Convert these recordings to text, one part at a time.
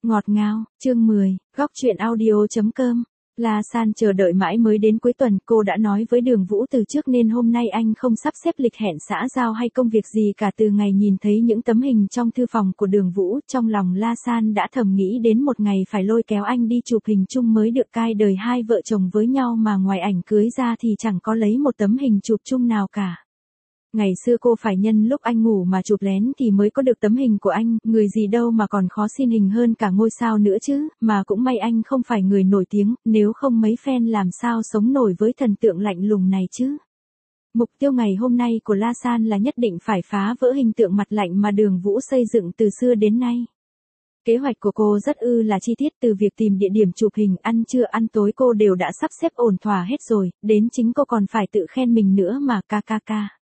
Ngọt ngào, chương 10, góc truyện audio.com. La San chờ đợi mãi mới đến cuối tuần, cô đã nói với Đường Vũ từ trước nên hôm nay anh không sắp xếp lịch hẹn xã giao hay công việc gì cả. Từ ngày nhìn thấy những tấm hình trong thư phòng của Đường Vũ, trong lòng La San đã thầm nghĩ đến một ngày phải lôi kéo anh đi chụp hình chung mới được cai đời hai vợ chồng với nhau, mà ngoài ảnh cưới ra thì chẳng có lấy một tấm hình chụp chung nào cả. Ngày xưa cô phải nhân lúc anh ngủ mà chụp lén thì mới có được tấm hình của anh, người gì đâu mà còn khó xin hình hơn cả ngôi sao nữa chứ, mà cũng may anh không phải người nổi tiếng, nếu không mấy fan làm sao sống nổi với thần tượng lạnh lùng này chứ. Mục tiêu ngày hôm nay của La San là nhất định phải phá vỡ hình tượng mặt lạnh mà Đường Vũ xây dựng từ xưa đến nay. Kế hoạch của cô rất là chi tiết, từ việc tìm địa điểm chụp hình, ăn trưa ăn tối cô đều đã sắp xếp ổn thỏa hết rồi, đến chính cô còn phải tự khen mình nữa mà kk.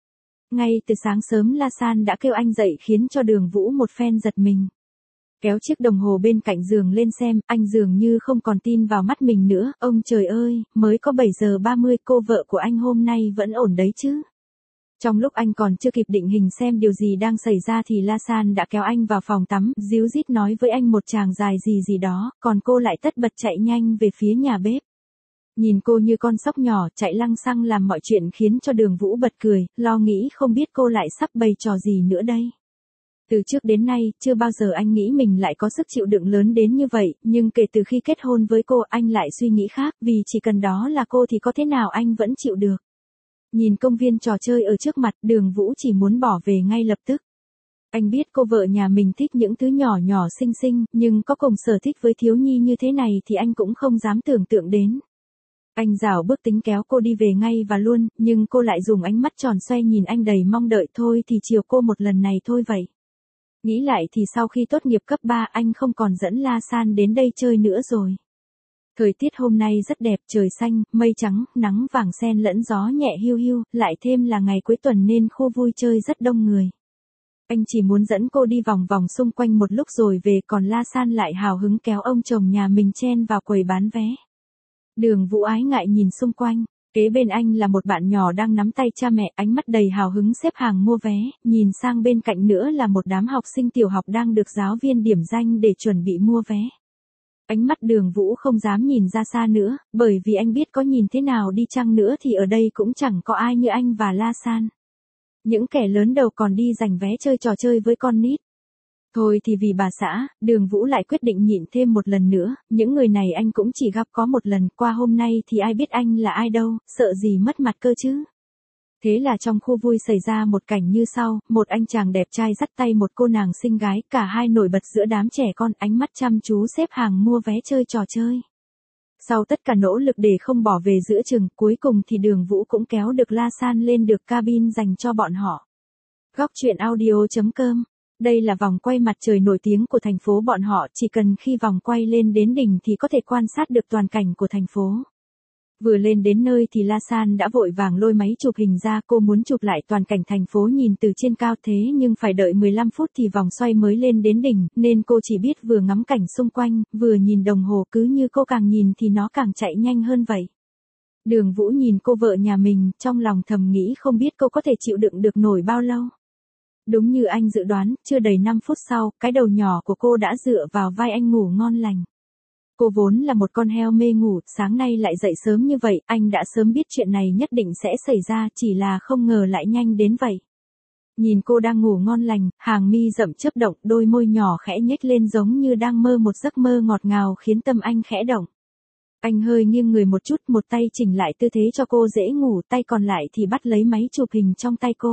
Ngay từ sáng sớm La San đã kêu anh dậy khiến cho Đường Vũ một phen giật mình. Kéo chiếc đồng hồ bên cạnh giường lên xem, anh dường như không còn tin vào mắt mình nữa. Ông trời ơi, mới có 7 giờ 30, cô vợ của anh hôm nay vẫn ổn đấy chứ. Trong lúc anh còn chưa kịp định hình xem điều gì đang xảy ra thì La San đã kéo anh vào phòng tắm, díu dít nói với anh một tràng dài gì đó, còn cô lại tất bật chạy nhanh về phía nhà bếp. Nhìn cô như con sóc nhỏ chạy lăng xăng làm mọi chuyện khiến cho Đường Vũ bật cười, lo nghĩ không biết cô lại sắp bày trò gì nữa đây. Từ trước đến nay, chưa bao giờ anh nghĩ mình lại có sức chịu đựng lớn đến như vậy, nhưng kể từ khi kết hôn với cô anh lại suy nghĩ khác, vì chỉ cần đó là cô thì có thế nào anh vẫn chịu được. Nhìn công viên trò chơi ở trước mặt, Đường Vũ chỉ muốn bỏ về ngay lập tức. Anh biết cô vợ nhà mình thích những thứ nhỏ nhỏ xinh xinh, nhưng có cùng sở thích với thiếu nhi như thế này thì anh cũng không dám tưởng tượng đến. Anh rảo bước tính kéo cô đi về ngay và luôn, nhưng cô lại dùng ánh mắt tròn xoe nhìn anh đầy mong đợi. Thôi thì chiều cô một lần này thôi vậy. Nghĩ lại thì sau khi tốt nghiệp cấp 3 anh không còn dẫn La San đến đây chơi nữa rồi. Thời tiết hôm nay rất đẹp, trời xanh, mây trắng, nắng vàng xen lẫn gió nhẹ hiu hiu, lại thêm là ngày cuối tuần nên khu vui chơi rất đông người. Anh chỉ muốn dẫn cô đi vòng vòng xung quanh một lúc rồi về, còn La San lại hào hứng kéo ông chồng nhà mình chen vào quầy bán vé. Đường Vũ ái ngại nhìn xung quanh, kế bên anh là một bạn nhỏ đang nắm tay cha mẹ, ánh mắt đầy hào hứng xếp hàng mua vé, nhìn sang bên cạnh nữa là một đám học sinh tiểu học đang được giáo viên điểm danh để chuẩn bị mua vé. Ánh mắt Đường Vũ không dám nhìn ra xa nữa, bởi vì anh biết có nhìn thế nào đi chăng nữa thì ở đây cũng chẳng có ai như anh và La San. Những kẻ lớn đầu còn đi giành vé chơi trò chơi với con nít. Thôi thì vì bà xã, Đường Vũ lại quyết định nhịn thêm một lần nữa, những người này anh cũng chỉ gặp có một lần, qua hôm nay thì ai biết anh là ai đâu, sợ gì mất mặt cơ chứ. Thế là trong khu vui xảy ra một cảnh như sau, một anh chàng đẹp trai dắt tay một cô nàng xinh gái, cả hai nổi bật giữa đám trẻ con, ánh mắt chăm chú xếp hàng mua vé chơi trò chơi. Sau tất cả nỗ lực để không bỏ về giữa chừng, cuối cùng thì Đường Vũ cũng kéo được La San lên được cabin dành cho bọn họ. Góc truyện audio.com. Đây là vòng quay mặt trời nổi tiếng của thành phố bọn họ, chỉ cần khi vòng quay lên đến đỉnh thì có thể quan sát được toàn cảnh của thành phố. Vừa lên đến nơi thì La San đã vội vàng lôi máy chụp hình ra, cô muốn chụp lại toàn cảnh thành phố nhìn từ trên cao, thế nhưng phải đợi 15 phút thì vòng xoay mới lên đến đỉnh, nên cô chỉ biết vừa ngắm cảnh xung quanh, vừa nhìn đồng hồ, cứ như cô càng nhìn thì nó càng chạy nhanh hơn vậy. Đường Vũ nhìn cô vợ nhà mình, trong lòng thầm nghĩ không biết cô có thể chịu đựng được nổi bao lâu. Đúng như anh dự đoán, chưa đầy 5 phút sau, cái đầu nhỏ của cô đã dựa vào vai anh ngủ ngon lành. Cô vốn là một con heo mê ngủ, sáng nay lại dậy sớm như vậy, anh đã sớm biết chuyện này nhất định sẽ xảy ra, chỉ là không ngờ lại nhanh đến vậy. Nhìn cô đang ngủ ngon lành, hàng mi rậm chớp động, đôi môi nhỏ khẽ nhếch lên giống như đang mơ một giấc mơ ngọt ngào khiến tâm anh khẽ động. Anh hơi nghiêng người một chút, một tay chỉnh lại tư thế cho cô dễ ngủ, tay còn lại thì bắt lấy máy chụp hình trong tay cô.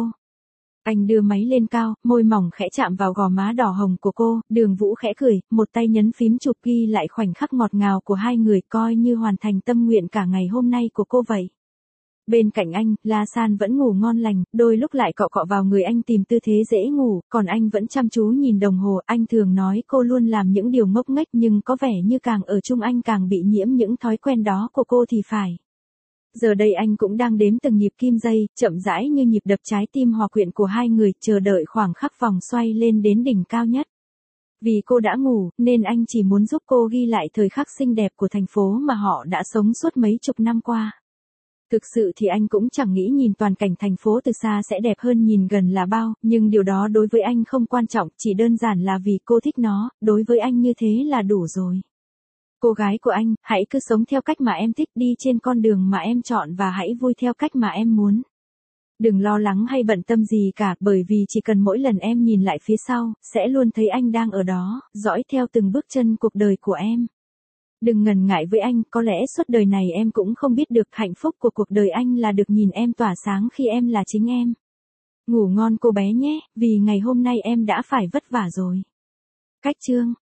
Anh đưa máy lên cao, môi mỏng khẽ chạm vào gò má đỏ hồng của cô, Đường Vũ khẽ cười, một tay nhấn phím chụp ghi lại khoảnh khắc ngọt ngào của hai người, coi như hoàn thành tâm nguyện cả ngày hôm nay của cô vậy. Bên cạnh anh, La San vẫn ngủ ngon lành, đôi lúc lại cọ cọ vào người anh tìm tư thế dễ ngủ, còn anh vẫn chăm chú nhìn đồng hồ. Anh thường nói cô luôn làm những điều ngốc nghếch, nhưng có vẻ như càng ở chung anh càng bị nhiễm những thói quen đó của cô thì phải. Giờ đây anh cũng đang đếm từng nhịp kim dây, chậm rãi như nhịp đập trái tim hòa quyện của hai người, chờ đợi khoảng khắc vòng xoay lên đến đỉnh cao nhất. Vì cô đã ngủ, nên anh chỉ muốn giúp cô ghi lại thời khắc xinh đẹp của thành phố mà họ đã sống suốt mấy chục năm qua. Thực sự thì anh cũng chẳng nghĩ nhìn toàn cảnh thành phố từ xa sẽ đẹp hơn nhìn gần là bao, nhưng điều đó đối với anh không quan trọng, chỉ đơn giản là vì cô thích nó, đối với anh như thế là đủ rồi. Cô gái của anh, hãy cứ sống theo cách mà em thích, đi trên con đường mà em chọn và hãy vui theo cách mà em muốn. Đừng lo lắng hay bận tâm gì cả, bởi vì chỉ cần mỗi lần em nhìn lại phía sau, sẽ luôn thấy anh đang ở đó, dõi theo từng bước chân cuộc đời của em. Đừng ngần ngại với anh, có lẽ suốt đời này em cũng không biết được hạnh phúc của cuộc đời anh là được nhìn em tỏa sáng khi em là chính em. Ngủ ngon cô bé nhé, vì ngày hôm nay em đã phải vất vả rồi. Cách chương